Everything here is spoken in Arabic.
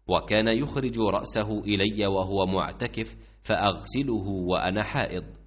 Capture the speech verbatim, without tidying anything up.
وكان يخرج رأسه إلي وهو معتكف فأغسله وأنا حائض،